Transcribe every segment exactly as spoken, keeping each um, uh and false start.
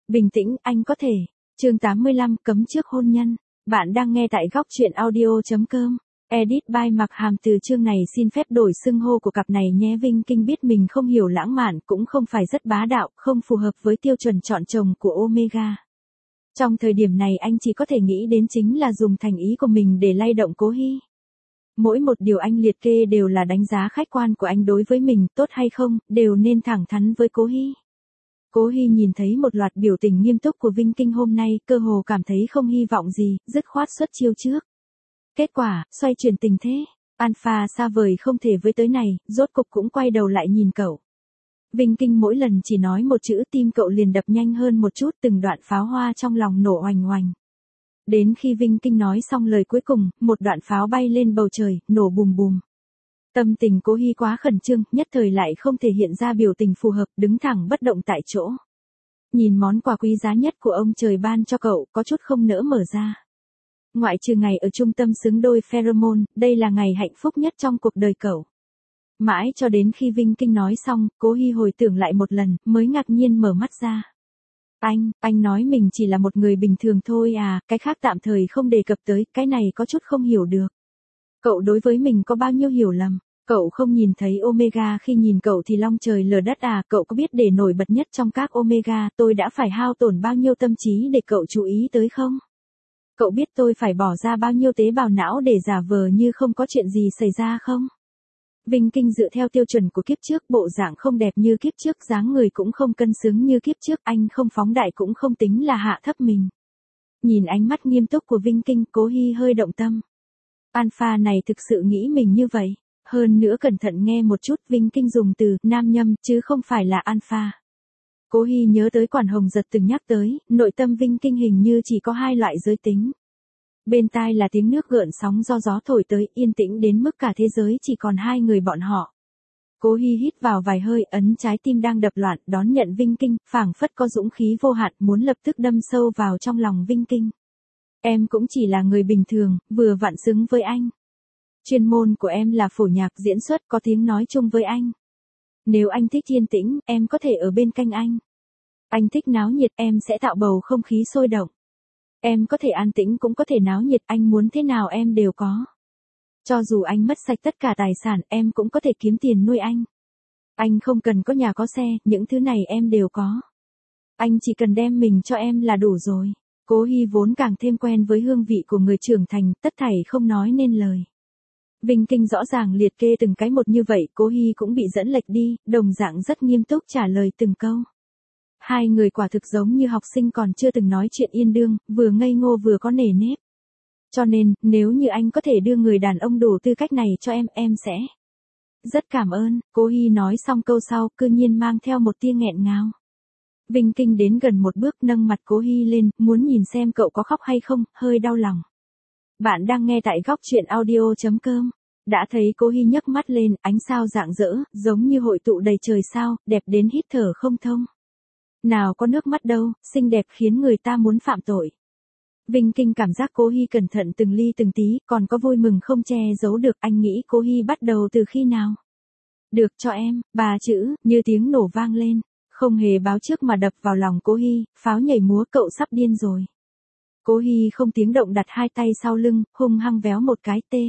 Bình tĩnh, anh có thể. Chương tám mươi lăm, cấm trước hôn nhân. Bạn đang nghe tại góc truyện audio chấm com. Edit by Mặc Hàm. Từ chương này xin phép đổi xưng hô của cặp này nhé. Vinh Kinh biết mình không hiểu lãng mạn, cũng không phải rất bá đạo, không phù hợp với tiêu chuẩn chọn chồng của Omega. Trong thời điểm này anh chỉ có thể nghĩ đến chính là dùng thành ý của mình để lay động Cố Hy. Mỗi một điều anh liệt kê đều là đánh giá khách quan của anh đối với mình, tốt hay không, đều nên thẳng thắn với Cố Hy. Cố Hy nhìn thấy một loạt biểu tình nghiêm túc của Vinh Kinh hôm nay, cơ hồ cảm thấy không hy vọng gì, dứt khoát xuất chiêu trước. Kết quả, xoay chuyển tình thế, Alpha xa vời không thể với tới này, rốt cục cũng quay đầu lại nhìn cậu. Vinh Kinh mỗi lần chỉ nói một chữ tim cậu liền đập nhanh hơn một chút, từng đoạn pháo hoa trong lòng nổ oành oành. Đến khi Vinh Kinh nói xong lời cuối cùng, một đoạn pháo bay lên bầu trời, nổ bùm bùm. Tâm tình Cố Hy quá khẩn trương, nhất thời lại không thể hiện ra biểu tình phù hợp, đứng thẳng bất động tại chỗ. Nhìn món quà quý giá nhất của ông trời ban cho cậu, có chút không nỡ mở ra. Ngoại trừ ngày ở trung tâm xứng đôi pheromone, đây là ngày hạnh phúc nhất trong cuộc đời cậu. Mãi cho đến khi Vinh Kinh nói xong, Cố Hy hồi tưởng lại một lần, mới ngạc nhiên mở mắt ra. Anh, anh nói mình chỉ là một người bình thường thôi à, cái khác tạm thời không đề cập tới, cái này có chút không hiểu được. Cậu đối với mình có bao nhiêu hiểu lầm, cậu không nhìn thấy Omega khi nhìn cậu thì long trời lở đất à, cậu có biết để nổi bật nhất trong các Omega tôi đã phải hao tổn bao nhiêu tâm trí để cậu chú ý tới không? Cậu biết tôi phải bỏ ra bao nhiêu tế bào não để giả vờ như không có chuyện gì xảy ra không? Vinh Kinh dựa theo tiêu chuẩn của kiếp trước, bộ dạng không đẹp như kiếp trước, dáng người cũng không cân xứng như kiếp trước, anh không phóng đại cũng không tính là hạ thấp mình. Nhìn ánh mắt nghiêm túc của Vinh Kinh, Cố Hy hơi động tâm. Alpha này thực sự nghĩ mình như vậy. Hơn nữa cẩn thận nghe một chút, Vinh Kinh dùng từ nam nhâm chứ không phải là alpha. Cố Hy nhớ tới Quản Hồng Giật từng nhắc tới, nội tâm Vinh Kinh hình như chỉ có hai loại giới tính. Bên tai là tiếng nước gợn sóng do gió thổi tới, yên tĩnh đến mức cả thế giới chỉ còn hai người bọn họ. Cố Hy hít vào vài hơi, ấn trái tim đang đập loạn, đón nhận Vinh Kinh, phảng phất có dũng khí vô hạn, muốn lập tức đâm sâu vào trong lòng Vinh Kinh. Em cũng chỉ là người bình thường, vừa vặn xứng với anh. Chuyên môn của em là phổ nhạc diễn xuất, có tiếng nói chung với anh. Nếu anh thích yên tĩnh, em có thể ở bên cạnh anh. Anh thích náo nhiệt, em sẽ tạo bầu không khí sôi động. Em có thể an tĩnh cũng có thể náo nhiệt, anh muốn thế nào em đều có. Cho dù anh mất sạch tất cả tài sản, em cũng có thể kiếm tiền nuôi anh. Anh không cần có nhà có xe, những thứ này em đều có. Anh chỉ cần đem mình cho em là đủ rồi. Cố Hy vốn càng thêm quen với hương vị của người trưởng thành, tất thảy không nói nên lời. Vinh Kinh rõ ràng liệt kê từng cái một như vậy, Cố Hy cũng bị dẫn lệch đi, đồng dạng rất nghiêm túc trả lời từng câu. Hai người quả thực giống như học sinh còn chưa từng nói chuyện yên đương, vừa ngây ngô vừa có nề nếp. Cho nên, nếu như anh có thể đưa người đàn ông đủ tư cách này cho em, em sẽ. Rất cảm ơn. Cố Hy nói xong câu sau, cư nhiên mang theo một tia nghẹn ngào. Vinh Kinh đến gần một bước, nâng mặt Cố Hy lên, muốn nhìn xem cậu có khóc hay không, hơi đau lòng. Bạn đang nghe tại góc truyện audio chấm com. Đã thấy Cố Hy nhấc mắt lên, ánh sao rạng rỡ, giống như hội tụ đầy trời sao, đẹp đến hít thở không thông. Nào có nước mắt đâu, xinh đẹp khiến người ta muốn phạm tội. Vinh Kinh cảm giác Cố Hy cẩn thận từng ly từng tí, còn có vui mừng không che giấu được, anh nghĩ Cố Hy bắt đầu từ khi nào? Được cho em, ba chữ, như tiếng nổ vang lên, không hề báo trước mà đập vào lòng Cố Hy, pháo nhảy múa, cậu sắp điên rồi. Cố Hy không tiếng động đặt hai tay sau lưng, hung hăng véo một cái tê.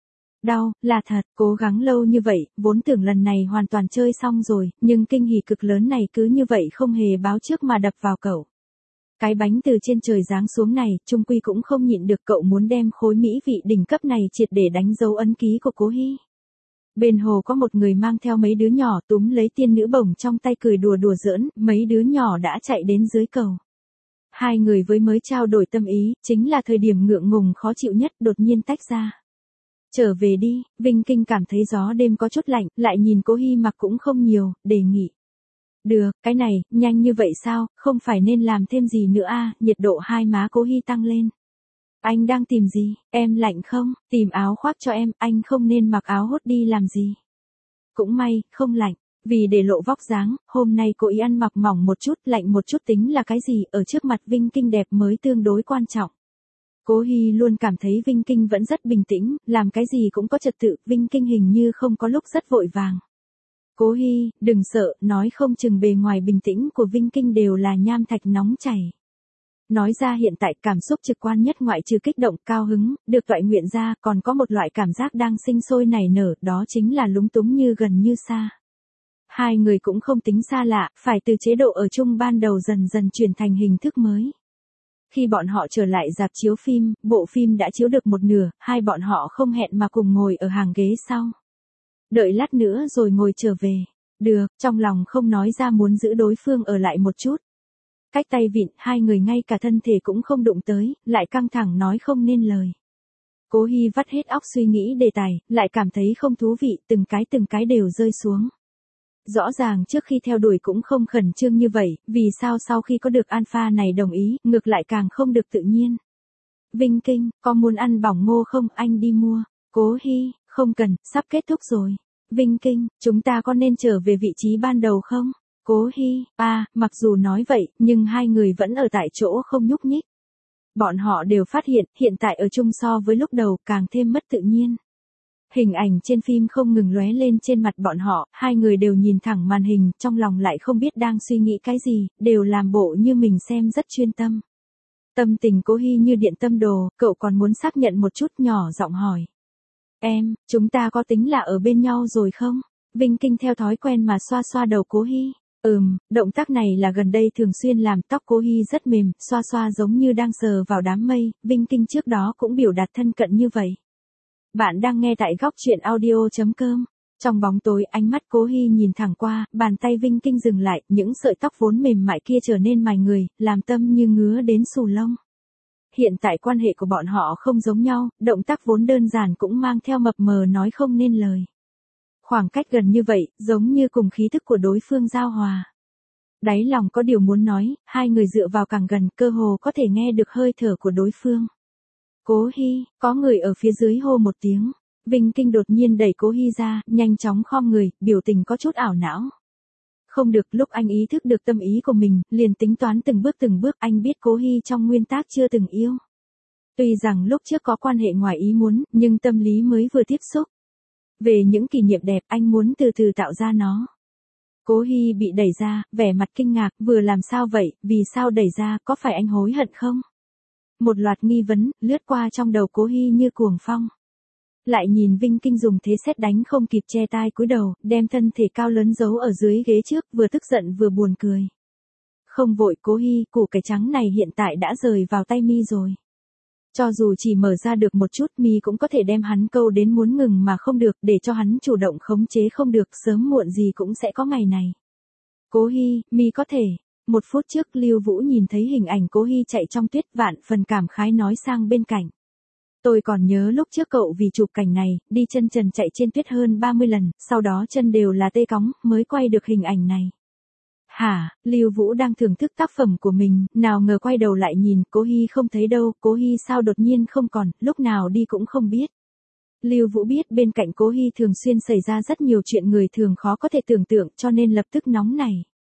Đau, là thật, cố gắng lâu như vậy, vốn tưởng lần này hoàn toàn chơi xong rồi, nhưng kinh hỉ cực lớn này cứ như vậy không hề báo trước mà đập vào cậu. Cái bánh từ trên trời giáng xuống này, chung quy cũng không nhịn được, cậu muốn đem khối mỹ vị đỉnh cấp này triệt để đánh dấu ấn ký của Cố Hy. Bên hồ có một người mang theo mấy đứa nhỏ túm lấy tiên nữ bổng trong tay cười đùa đùa giỡn, mấy đứa nhỏ đã chạy đến dưới cầu. Hai người với mới trao đổi tâm ý, chính là thời điểm ngượng ngùng khó chịu nhất, đột nhiên tách ra. Trở về đi, Vinh Kinh cảm thấy gió đêm có chút lạnh, lại nhìn Cố Hy mặc cũng không nhiều, đề nghị. Được, cái này, nhanh như vậy sao, không phải nên làm thêm gì nữa à, nhiệt độ hai má Cố Hy tăng lên. Anh đang tìm gì, em lạnh không, tìm áo khoác cho em, anh không nên mặc áo hốt đi làm gì. Cũng may, không lạnh, vì để lộ vóc dáng, hôm nay cô ý ăn mặc mỏng một chút, lạnh một chút tính là cái gì, ở trước mặt Vinh Kinh đẹp mới tương đối quan trọng. Cố Hy luôn cảm thấy Vinh Kinh vẫn rất bình tĩnh, làm cái gì cũng có trật tự, Vinh Kinh hình như không có lúc rất vội vàng. Cố Hy, đừng sợ, nói không chừng bề ngoài bình tĩnh của Vinh Kinh đều là nham thạch nóng chảy. Nói ra hiện tại cảm xúc trực quan nhất ngoại trừ kích động, cao hứng, được toại nguyện ra, còn có một loại cảm giác đang sinh sôi nảy nở, đó chính là lúng túng như gần như xa. Hai người cũng không tính xa lạ, phải từ chế độ ở chung ban đầu dần dần chuyển thành hình thức mới. Khi bọn họ trở lại rạp chiếu phim, bộ phim đã chiếu được một nửa, hai bọn họ không hẹn mà cùng ngồi ở hàng ghế sau. Đợi lát nữa rồi ngồi trở về. Được, trong lòng không nói ra muốn giữ đối phương ở lại một chút. Cách tay vịn, hai người ngay cả thân thể cũng không đụng tới, lại căng thẳng nói không nên lời. Cố Hy vắt hết óc suy nghĩ đề tài, lại cảm thấy không thú vị, từng cái từng cái đều rơi xuống. Rõ ràng trước khi theo đuổi cũng không khẩn trương như vậy, vì sao sau khi có được alpha này đồng ý, ngược lại càng không được tự nhiên. Vinh Kinh, có muốn ăn bỏng ngô không, anh đi mua. Cố Hy, không cần, sắp kết thúc rồi. Vinh Kinh, chúng ta có nên trở về vị trí ban đầu không? Cố Hy, à, mặc dù nói vậy, nhưng hai người vẫn ở tại chỗ không nhúc nhích. Bọn họ đều phát hiện, hiện tại ở chung so với lúc đầu, càng thêm mất tự nhiên. Hình ảnh trên phim không ngừng lóe lên trên mặt bọn họ, hai người đều nhìn thẳng màn hình, trong lòng lại không biết đang suy nghĩ cái gì, đều làm bộ như mình xem rất chuyên tâm. Tâm tình Cố Hy như điện tâm đồ, cậu còn muốn xác nhận một chút, nhỏ giọng hỏi. Em, chúng ta có tính là ở bên nhau rồi không? Vinh Kinh theo thói quen mà xoa xoa đầu Cố Hy. Ừm, động tác này là gần đây thường xuyên làm, tóc Cố Hy rất mềm, xoa xoa giống như đang sờ vào đám mây, Vinh Kinh trước đó cũng biểu đạt thân cận như vậy. Bạn đang nghe tại góc truyện audio chấm com. Trong bóng tối ánh mắt Cố Hy nhìn thẳng qua, bàn tay Vinh Kinh dừng lại, những sợi tóc vốn mềm mại kia trở nên mài người, làm tâm như ngứa đến xù lông. Hiện tại quan hệ của bọn họ không giống nhau, động tác vốn đơn giản cũng mang theo mập mờ nói không nên lời. Khoảng cách gần như vậy, giống như cùng khí thức của đối phương giao hòa. Đáy lòng có điều muốn nói, hai người dựa vào càng gần, cơ hồ có thể nghe được hơi thở của đối phương. Cố Hy, có người ở phía dưới hô một tiếng. Vinh Kinh đột nhiên đẩy Cố Hy ra, nhanh chóng khom người, biểu tình có chút ảo não. Không được, lúc anh ý thức được tâm ý của mình, liền tính toán từng bước từng bước, anh biết Cố Hy trong nguyên tắc chưa từng yêu. Tuy rằng lúc trước có quan hệ ngoài ý muốn, nhưng tâm lý mới vừa tiếp xúc. Về những kỷ niệm đẹp, anh muốn từ từ tạo ra nó. Cố Hy bị đẩy ra, vẻ mặt kinh ngạc, vừa làm sao vậy, vì sao đẩy ra, có phải anh hối hận không? Một loạt nghi vấn, lướt qua trong đầu Cố Hy như cuồng phong. Lại nhìn Vinh Kinh dùng thế sét đánh không kịp che tai cúi đầu, đem thân thể cao lớn giấu ở dưới ghế trước, vừa tức giận vừa buồn cười. Không vội Cố Hy, củ cải trắng này hiện tại đã rời vào tay mi rồi. Cho dù chỉ mở ra được một chút, mi cũng có thể đem hắn câu đến muốn ngừng mà không được, để cho hắn chủ động khống chế không được, sớm muộn gì cũng sẽ có ngày này. Cố Hy, mi có thể. Một phút trước Lưu Vũ nhìn thấy hình ảnh Cố Hy chạy trong tuyết, vạn phần cảm khái nói sang bên cạnh. Tôi còn nhớ lúc trước cậu vì chụp cảnh này, đi chân trần chạy trên tuyết hơn ba mươi lần, sau đó chân đều là tê cóng, mới quay được hình ảnh này. Hả, Lưu Vũ đang thưởng thức tác phẩm của mình, nào ngờ quay đầu lại nhìn, Cố Hy không thấy đâu, Cố Hy sao đột nhiên không còn, lúc nào đi cũng không biết. Lưu Vũ biết bên cạnh Cố Hy thường xuyên xảy ra rất nhiều chuyện người thường khó có thể tưởng tượng, cho nên lập tức nóng nảy.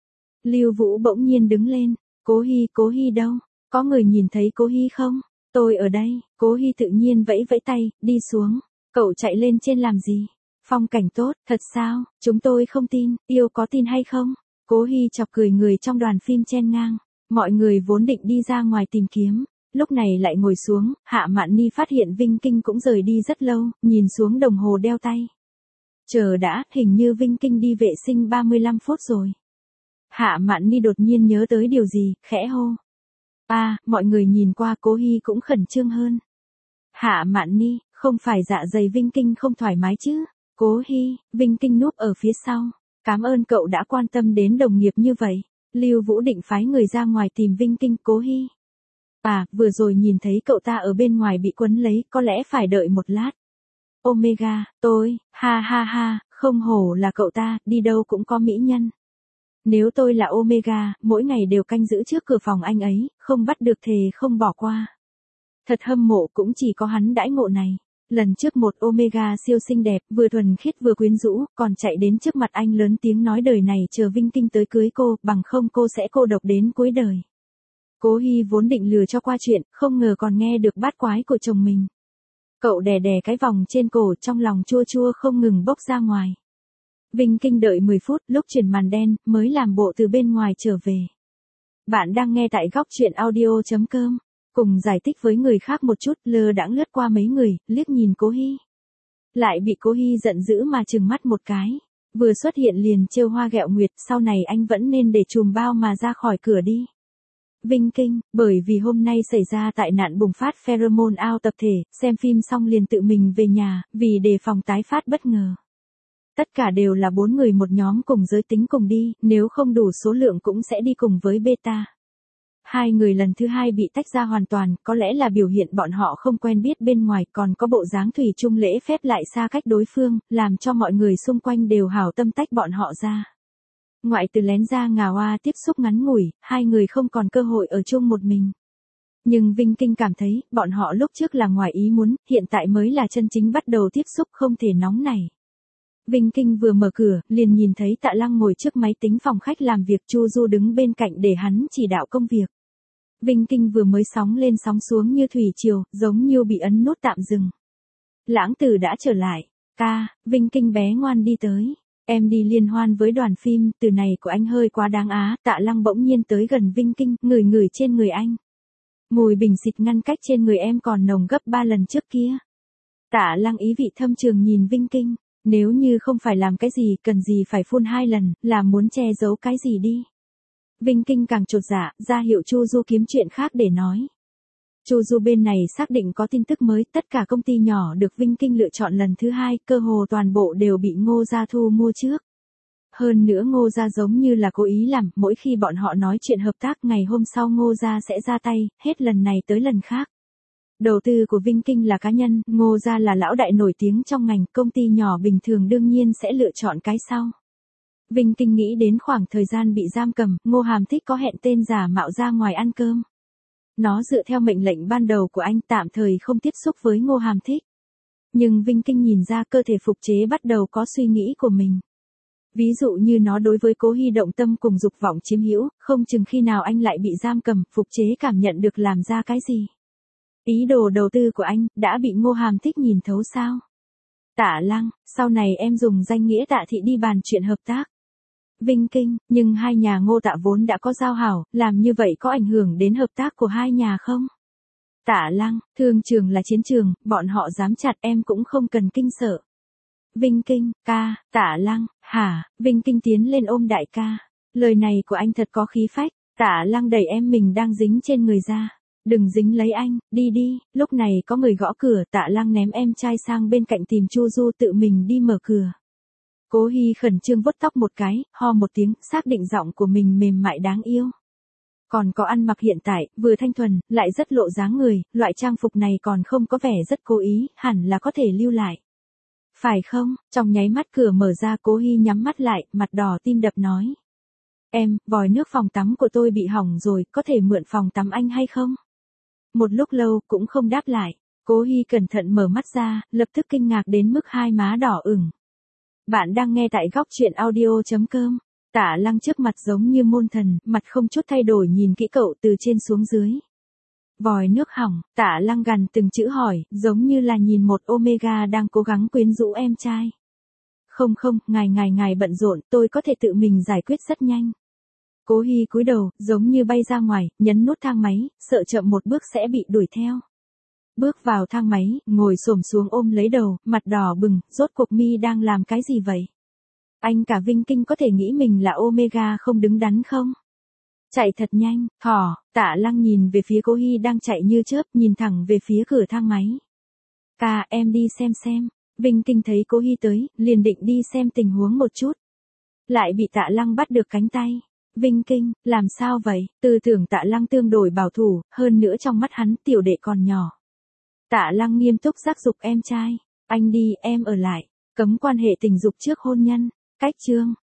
Lưu Vũ bỗng nhiên đứng lên, Cố Hy, Cố Hy đâu? Có người nhìn thấy Cố Hy không? Tôi ở đây. Cố Hy tự nhiên vẫy vẫy tay, đi xuống. Cậu chạy lên trên làm gì? Phong cảnh tốt, thật sao? Chúng tôi không tin, yêu có tin hay không? Cố Hy chọc cười người trong đoàn phim chen ngang. Mọi người vốn định đi ra ngoài tìm kiếm, lúc này lại ngồi xuống, Hạ Mạn Ni phát hiện Vinh Kinh cũng rời đi rất lâu, nhìn xuống đồng hồ đeo tay. Chờ đã, hình như Vinh Kinh đi vệ sinh ba mươi lăm phút rồi. Hạ Mạn Ni đột nhiên nhớ tới điều gì, khẽ hô. À, mọi người nhìn qua Cố Hy cũng khẩn trương hơn. Hạ Mạn Ni, không phải dạ dày Vinh Kinh không thoải mái chứ? Cố Hy, Vinh Kinh núp ở phía sau. Cảm ơn cậu đã quan tâm đến đồng nghiệp như vậy. Lưu Vũ định phái người ra ngoài tìm Vinh Kinh. Cố Hy. À, vừa rồi nhìn thấy cậu ta ở bên ngoài bị quấn lấy, có lẽ phải đợi một lát. Omega, tôi, ha ha ha, không hổ là cậu ta, đi đâu cũng có mỹ nhân. Nếu tôi là Omega, mỗi ngày đều canh giữ trước cửa phòng anh ấy, không bắt được thề không bỏ qua. Thật hâm mộ, cũng chỉ có hắn đãi ngộ này. Lần trước một Omega siêu xinh đẹp, vừa thuần khiết vừa quyến rũ, còn chạy đến trước mặt anh lớn tiếng nói đời này chờ Vinh Kinh tới cưới cô, bằng không cô sẽ cô độc đến cuối đời. Cố Hy vốn định lừa cho qua chuyện, không ngờ còn nghe được bát quái của chồng mình. Cậu đè đè cái vòng trên cổ, trong lòng chua chua không ngừng bốc ra ngoài. Vinh Kinh đợi mười phút, lúc chuyển màn đen, mới làm bộ từ bên ngoài trở về. Bạn đang nghe tại góc chuyện audio chấm com. Cùng giải thích với người khác một chút, lơ đãng lướt qua mấy người, liếc nhìn Cố Hy. Lại bị Cố Hy giận dữ mà trừng mắt một cái. Vừa xuất hiện liền trêu hoa ghẹo nguyệt, sau này anh vẫn nên để chùm bao mà ra khỏi cửa đi. Vinh Kinh, bởi vì hôm nay xảy ra tai nạn bùng phát pheromone out tập thể, xem phim xong liền tự mình về nhà, vì đề phòng tái phát bất ngờ. Tất cả đều là bốn người một nhóm cùng giới tính cùng đi, nếu không đủ số lượng cũng sẽ đi cùng với beta. Hai người lần thứ hai bị tách ra hoàn toàn, có lẽ là biểu hiện bọn họ không quen biết bên ngoài, còn có bộ dáng thủy chung lễ phép lại xa cách đối phương, làm cho mọi người xung quanh đều hảo tâm tách bọn họ ra. Ngoại từ lén ra ngà hoa tiếp xúc ngắn ngủi, hai người không còn cơ hội ở chung một mình. Nhưng Vinh Kinh cảm thấy, bọn họ lúc trước là ngoài ý muốn, hiện tại mới là chân chính bắt đầu tiếp xúc không thể nóng này. Vinh Kinh vừa mở cửa, liền nhìn thấy Tạ Lăng ngồi trước máy tính phòng khách làm việc, Chu Du đứng bên cạnh để hắn chỉ đạo công việc. Vinh Kinh vừa mới sóng lên sóng xuống như thủy triều, giống như bị ấn nút tạm dừng. Lãng Tử đã trở lại. Ca, Vinh Kinh bé ngoan đi tới. Em đi liên hoan với đoàn phim, từ này của anh hơi quá đáng á. Tạ Lăng bỗng nhiên tới gần Vinh Kinh, ngửi ngửi trên người anh. Mùi bình xịt ngăn cách trên người em còn nồng gấp ba lần trước kia. Tạ Lăng ý vị thâm trường nhìn Vinh Kinh. Nếu như không phải làm cái gì, cần gì phải phun hai lần, là muốn che giấu cái gì đi. Vinh Kinh càng chột dạ, ra hiệu Chu Du kiếm chuyện khác để nói. Chu Du bên này xác định có tin tức mới, tất cả công ty nhỏ được Vinh Kinh lựa chọn lần thứ hai, cơ hồ toàn bộ đều bị Ngô Gia thu mua trước. Hơn nữa Ngô Gia giống như là cố ý làm, mỗi khi bọn họ nói chuyện hợp tác ngày hôm sau Ngô Gia sẽ ra tay, hết lần này tới lần khác. Đầu tư của Vinh Kinh là cá nhân, Ngô Gia là lão đại nổi tiếng trong ngành, công ty nhỏ bình thường đương nhiên sẽ lựa chọn cái sau. Vinh Kinh nghĩ đến khoảng thời gian bị giam cầm, Ngô Hàm Thích có hẹn tên giả mạo ra ngoài ăn cơm. Nó dựa theo mệnh lệnh ban đầu của anh tạm thời không tiếp xúc với Ngô Hàm Thích. Nhưng Vinh Kinh nhìn ra cơ thể phục chế bắt đầu có suy nghĩ của mình. Ví dụ như nó đối với Cố Hy động tâm cùng dục vọng chiếm hữu, không chừng khi nào anh lại bị giam cầm, phục chế cảm nhận được làm ra cái gì. Ý đồ đầu tư của anh, đã bị Ngô Hàm Thích nhìn thấu sao? Tạ Lăng, sau này em dùng danh nghĩa Tạ Thị đi bàn chuyện hợp tác. Vinh Kinh, nhưng hai nhà Ngô Tạ vốn đã có giao hảo, làm như vậy có ảnh hưởng đến hợp tác của hai nhà không? Tạ Lăng, thương trường là chiến trường, bọn họ dám chặt em cũng không cần kinh sợ. Vinh Kinh, ca, Tạ Lăng, hả, Vinh Kinh tiến lên ôm đại ca. Lời này của anh thật có khí phách, Tạ Lăng đẩy em mình đang dính trên người ra. Đừng dính lấy anh, đi đi, lúc này có người gõ cửa, Tạ Lăng ném em trai sang bên cạnh tìm Chu Du tự mình đi mở cửa. Cố Hy khẩn trương vuốt tóc một cái, ho một tiếng, xác định giọng của mình mềm mại đáng yêu. Còn có ăn mặc hiện tại, vừa thanh thuần, lại rất lộ dáng người, loại trang phục này còn không có vẻ rất cố ý, hẳn là có thể lưu lại. Phải không? Trong nháy mắt cửa mở ra, Cố Hy nhắm mắt lại, mặt đỏ tim đập nói. Em, vòi nước phòng tắm của tôi bị hỏng rồi, có thể mượn phòng tắm anh hay không? Một lúc lâu, cũng không đáp lại. Cố Hy cẩn thận mở mắt ra, lập tức kinh ngạc đến mức hai má đỏ ửng. Bạn đang nghe tại góc chuyện audio chấm com. Tạ Lăng trước mặt giống như môn thần, mặt không chút thay đổi nhìn kỹ cậu từ trên xuống dưới. Vòi nước hỏng, Tạ Lăng gằn từng chữ hỏi, giống như là nhìn một Omega đang cố gắng quyến rũ em trai. Không không, ngài ngài ngài bận rộn, tôi có thể tự mình giải quyết rất nhanh. Cố Hy cúi đầu, giống như bay ra ngoài, nhấn nút thang máy, sợ chậm một bước sẽ bị đuổi theo. Bước vào thang máy, ngồi xổm xuống ôm lấy đầu, mặt đỏ bừng, rốt cuộc mi đang làm cái gì vậy? Anh cả Vinh Kinh có thể nghĩ mình là Omega không đứng đắn không? Chạy thật nhanh, thỏ, Tạ Lăng nhìn về phía Cố Hy đang chạy như chớp, nhìn thẳng về phía cửa thang máy. Ca, em đi xem xem. Vinh Kinh thấy Cố Hy tới, liền định đi xem tình huống một chút. Lại bị Tạ Lăng bắt được cánh tay. Vinh Kinh, làm sao vậy? Tư tưởng Tạ Lăng tương đối bảo thủ, hơn nữa trong mắt hắn tiểu đệ còn nhỏ. Tạ Lăng nghiêm túc giác dục em trai. Anh đi, em ở lại. Cấm quan hệ tình dục trước hôn nhân. Cách chương.